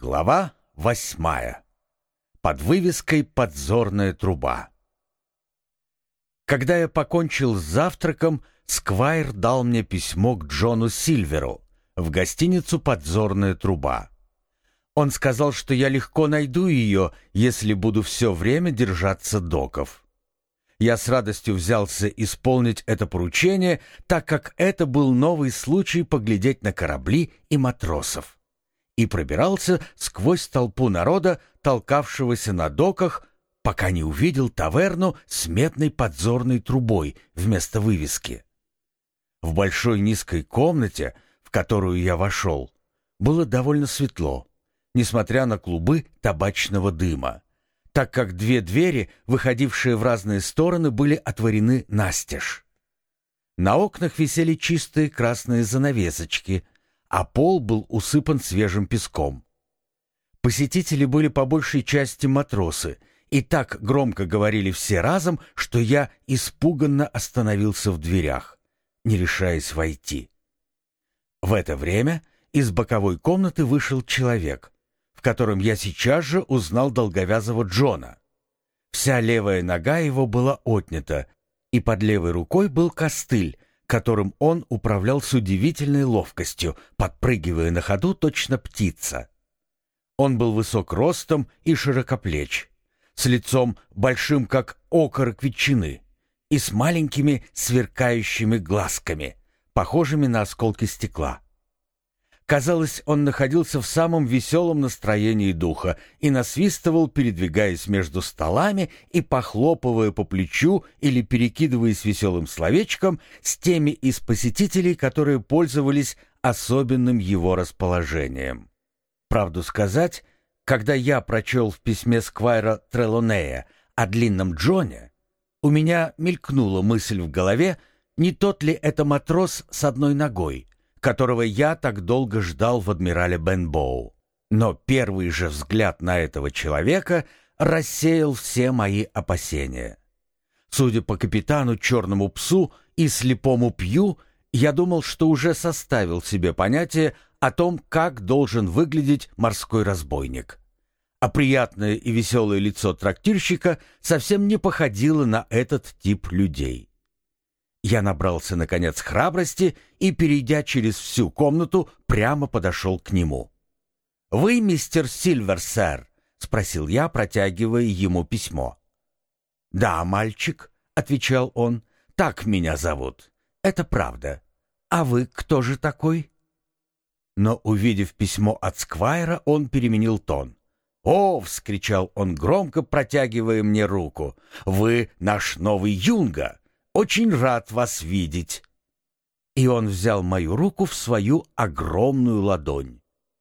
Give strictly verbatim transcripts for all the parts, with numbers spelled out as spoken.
Глава восьмая. Под вывеской «Подзорная труба». Когда я покончил с завтраком, Сквайр дал мне письмо к Джону Сильверу в гостиницу «Подзорная труба». Он сказал, что я легко найду ее, если буду все время держаться доков. Я с радостью взялся исполнить это поручение, так как это был новый случай поглядеть на корабли и матросов, и пробирался сквозь толпу народа, толкавшегося на доках, пока не увидел таверну с медной подзорной трубой вместо вывески. В большой низкой комнате, в которую я вошел, было довольно светло, несмотря на клубы табачного дыма, так как две двери, выходившие в разные стороны, были отворены настежь. На окнах висели чистые красные занавесочки, а пол был усыпан свежим песком. Посетители были по большей части матросы, и так громко говорили все разом, что я испуганно остановился в дверях, не решаясь войти. В это время из боковой комнаты вышел человек, в котором я сейчас же узнал долговязого Джона. Вся левая нога его была отнята, и под левой рукой был костыль, которым он управлял с удивительной ловкостью, подпрыгивая на ходу точно птица. Он был высок ростом и широкоплеч, с лицом большим, как окорок ветчины, и с маленькими сверкающими глазками, похожими на осколки стекла. Казалось, он находился в самом веселом настроении духа и насвистывал, передвигаясь между столами и похлопывая по плечу или перекидываясь веселым словечком с теми из посетителей, которые пользовались особенным его расположением. Правду сказать, когда я прочел в письме Сквайра Трелонея о длинном Джоне, у меня мелькнула мысль в голове, не тот ли это матрос с одной ногой, которого я так долго ждал в адмирале Бенбоу. Но первый же взгляд на этого человека рассеял все мои опасения. Судя по капитану Черному Псу и Слепому Пью, я думал, что уже составил себе понятие о том, как должен выглядеть морской разбойник. А приятное и веселое лицо трактирщика совсем не походило на этот тип людей. Я набрался, наконец, храбрости и, перейдя через всю комнату, прямо подошел к нему. «Вы мистер Сильвер, сэр?» — спросил я, протягивая ему письмо. «Да, мальчик», — отвечал он, — «так меня зовут. Это правда. А вы кто же такой?» Но, увидев письмо от Сквайра, он переменил тон. «О!» — вскричал он громко, протягивая мне руку. «Вы наш новый юнга! Очень рад вас видеть!» И он взял мою руку в свою огромную ладонь.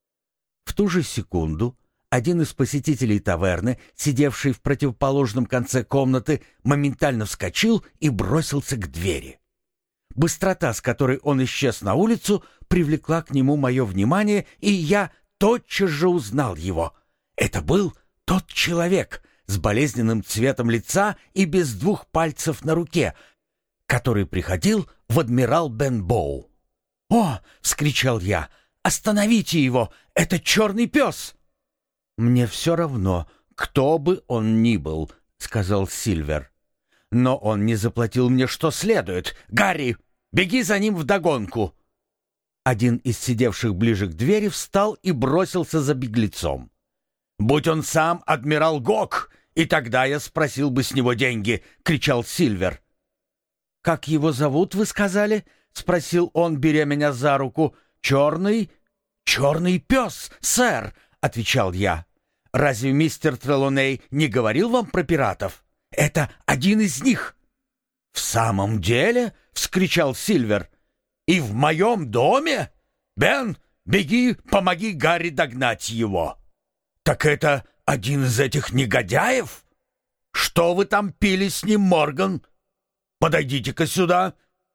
В ту же секунду один из посетителей таверны, сидевший в противоположном конце комнаты, моментально вскочил и бросился к двери. Быстрота, с которой он исчез на улицу, привлекла к нему мое внимание, и я тотчас же узнал его. Это был тот человек с болезненным цветом лица и без двух пальцев на руке, который приходил в адмирал Бенбоу. «О!» — вскричал я. «Остановите его! Это черный пес!» «Мне все равно, кто бы он ни был», — сказал Сильвер. «Но он не заплатил мне что следует. Гарри, беги за ним вдогонку!» Один из сидевших ближе к двери встал и бросился за беглецом. «Будь он сам адмирал Гок, и тогда я спросил бы с него деньги!» — кричал Сильвер. «Как его зовут, вы сказали?» — спросил он, беря меня за руку. «Черный?» «Черный пес, сэр!» — отвечал я. «Разве мистер Трелоней не говорил вам про пиратов? Это один из них!» «В самом деле?» — вскричал Сильвер. «И в моем доме? Бен, беги, помоги Гарри догнать его!» «Так это один из этих негодяев? Что вы там пили с ним, Морган? Подойдите-ка сюда!»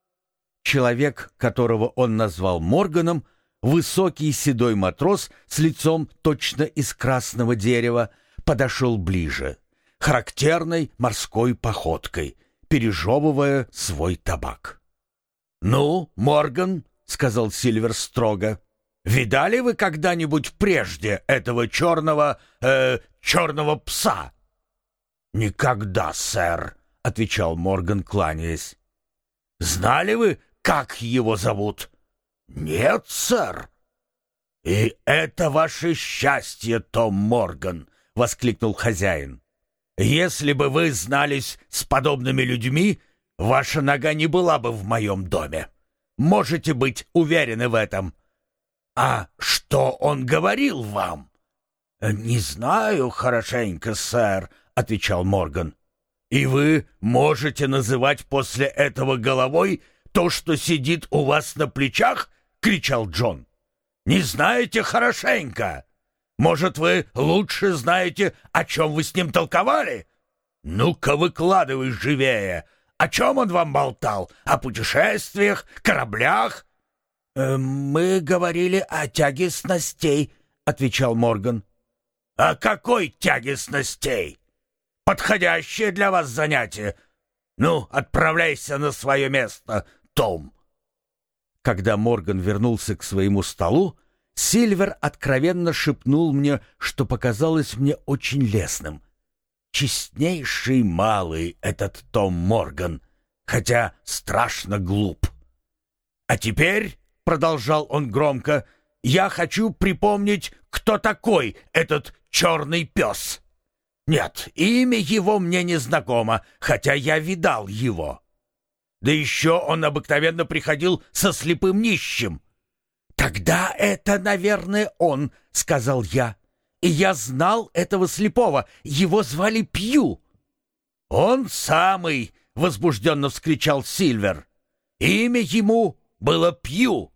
Человек, которого он назвал Морганом, высокий седой матрос с лицом точно из красного дерева, подошел ближе, характерной морской походкой, пережевывая свой табак. «Ну, Морган», — сказал Сильвер строго, Видали вы когда-нибудь прежде этого черного, э, черного пса?» «Никогда, сэр», — отвечал Морган, кланяясь. «Знали вы, как его зовут?» «Нет, сэр». «И это ваше счастье, Том Морган», — воскликнул хозяин. «Если бы вы знались с подобными людьми, ваша нога не была бы в моем доме. Можете быть уверены в этом». «А что он говорил вам?» «Не знаю хорошенько, сэр», — отвечал Морган. «И вы можете называть после этого головой то, что сидит у вас на плечах?» — кричал Джон. «Не знаете хорошенько? Может, вы лучше знаете, о чем вы с ним толковали? Ну-ка, выкладывай живее. О чем он вам болтал? О путешествиях, кораблях?» «Э, «Мы говорили о тяге снастей», — отвечал Морган. «О какой тяге снастей? Подходящее для вас занятие. Ну, отправляйся на свое место, Том». Когда Морган вернулся к своему столу, Сильвер откровенно шепнул мне, что показалось мне очень лестным. Честнейший малый этот Том Морган, хотя страшно глуп. «А теперь, — продолжал он громко, — я хочу припомнить, кто такой этот черный пес. Нет, имя его мне не знакомо, хотя я видал его. Да еще он обыкновенно приходил со слепым нищим». «Тогда это, наверное, он», — сказал я. «И я знал этого слепого. Его звали Пью». «Он самый», — возбужденно вскричал Сильвер. «Имя ему было Пью.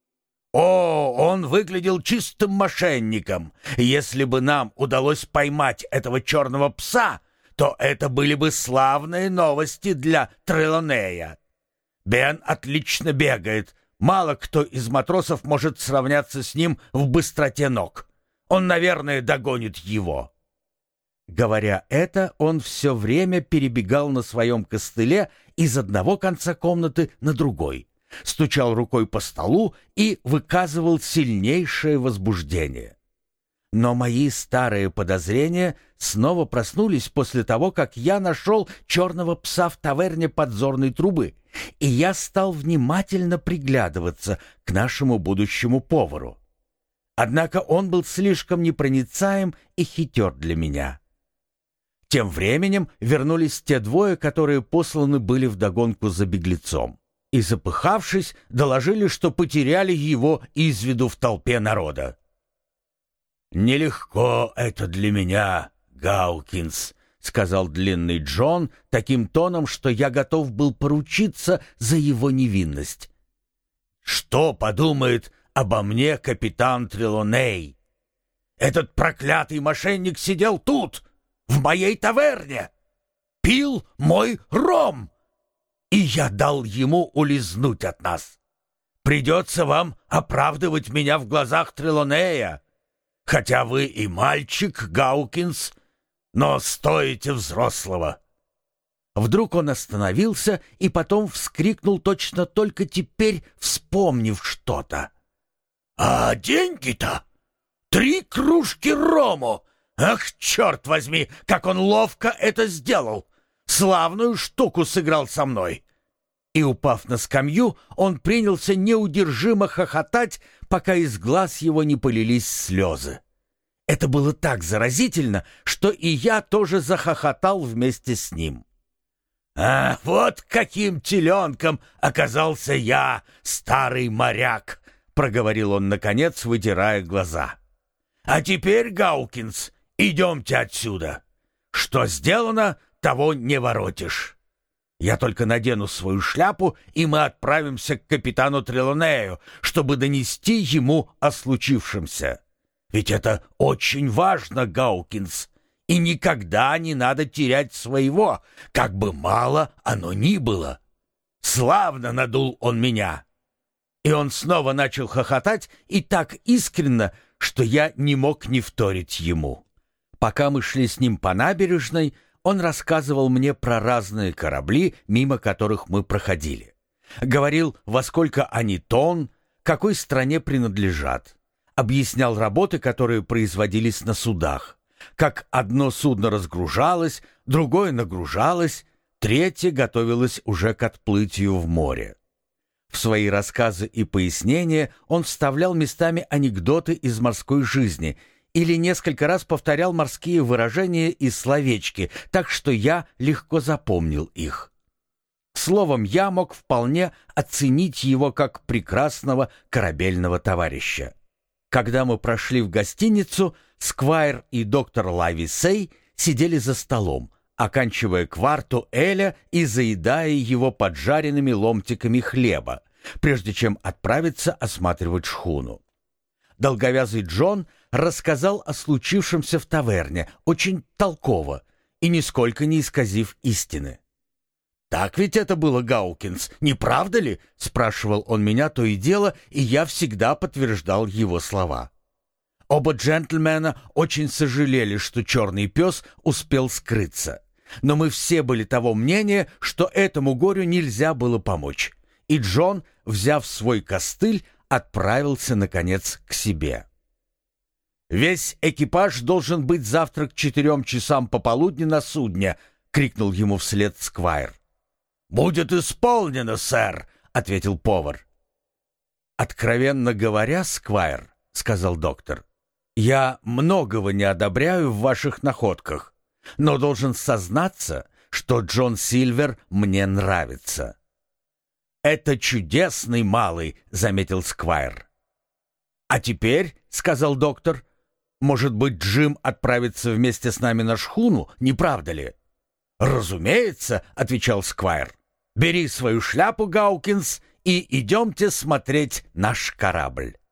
О, он выглядел чистым мошенником. Если бы нам удалось поймать этого черного пса, то это были бы славные новости для Трелонея. Бен отлично бегает. Мало кто из матросов может сравняться с ним в быстроте ног. Он, наверное, догонит его». Говоря это, он все время перебегал на своем костыле из одного конца комнаты на другой, стучал рукой по столу и выказывал сильнейшее возбуждение. Но мои старые подозрения снова проснулись после того, как я нашел черного пса в таверне подзорной трубы, и я стал внимательно приглядываться к нашему будущему повару. Однако он был слишком непроницаем и хитер для меня. Тем временем вернулись те двое, которые посланы были вдогонку за беглецом, и, запыхавшись, доложили, что потеряли его из виду в толпе народа. «Нелегко это для меня, Гаукинс», — сказал длинный Джон таким тоном, что я готов был поручиться за его невинность. «Что подумает обо мне капитан Трелоней? Этот проклятый мошенник сидел тут, в моей таверне, пил мой ром, и я дал ему улизнуть от нас. Придется вам оправдывать меня в глазах Трелонея, хотя вы и мальчик, Гаукинс, но стоите взрослого». Вдруг он остановился и потом вскрикнул, точно только теперь вспомнив что-то. «А деньги-то? Три кружки рому! Ах, черт возьми, как он ловко это сделал! Славную штуку сыграл со мной!» И, упав на скамью, он принялся неудержимо хохотать, пока из глаз его не полились слезы. Это было так заразительно, что и я тоже захохотал вместе с ним. «А вот каким теленком оказался я, старый моряк!» — проговорил он, наконец, вытирая глаза. «А теперь, Гаукинс, идемте отсюда. Что сделано, того не воротишь. Я только надену свою шляпу, и мы отправимся к капитану Трелонею, чтобы донести ему о случившемся. Ведь это очень важно, Гаукинс, и никогда не надо терять своего, как бы мало оно ни было. Славно надул он меня». И он снова начал хохотать, и так искренно, что я не мог не вторить ему. Пока мы шли с ним по набережной, он рассказывал мне про разные корабли, мимо которых мы проходили. Говорил, во сколько они тонн, какой стране принадлежат. объяснял работы, которые производились на судах, как одно судно разгружалось, другое нагружалось, третье готовилось уже к отплытию в море. В свои рассказы и пояснения он вставлял местами анекдоты из морской жизни или несколько раз повторял морские выражения и словечки, так что я легко запомнил их. Словом, я мог вполне оценить его как прекрасного корабельного товарища. Когда мы прошли в гостиницу, Сквайр и доктор Лависей сидели за столом, оканчивая кварту эля и заедая его поджаренными ломтиками хлеба, прежде чем отправиться осматривать шхуну. Долговязый Джон рассказал о случившемся в таверне очень толково и нисколько не исказив истины. «Так ведь это было, Гаукинс, не правда ли?» — спрашивал он меня то и дело, и я всегда подтверждал его слова. Оба джентльмена очень сожалели, что черный пес успел скрыться. Но мы все были того мнения, что этому горю нельзя было помочь. И Джон, взяв свой костыль, отправился, наконец, к себе. «Весь экипаж должен быть завтра к четырем часам пополудни на судне!» — крикнул ему вслед Сквайр. «Будет исполнено, сэр!» — ответил повар. «Откровенно говоря, Сквайр, — сказал доктор, — я многого не одобряю в ваших находках, но должен сознаться, что Джон Сильвер мне нравится». «Это чудесный малый», — заметил Сквайр. «А теперь, — сказал доктор, — может быть, Джим отправится вместе с нами на шхуну, не правда ли?» «Разумеется», — отвечал Сквайр. «Бери свою шляпу, Гаукинс, и идемте смотреть наш корабль».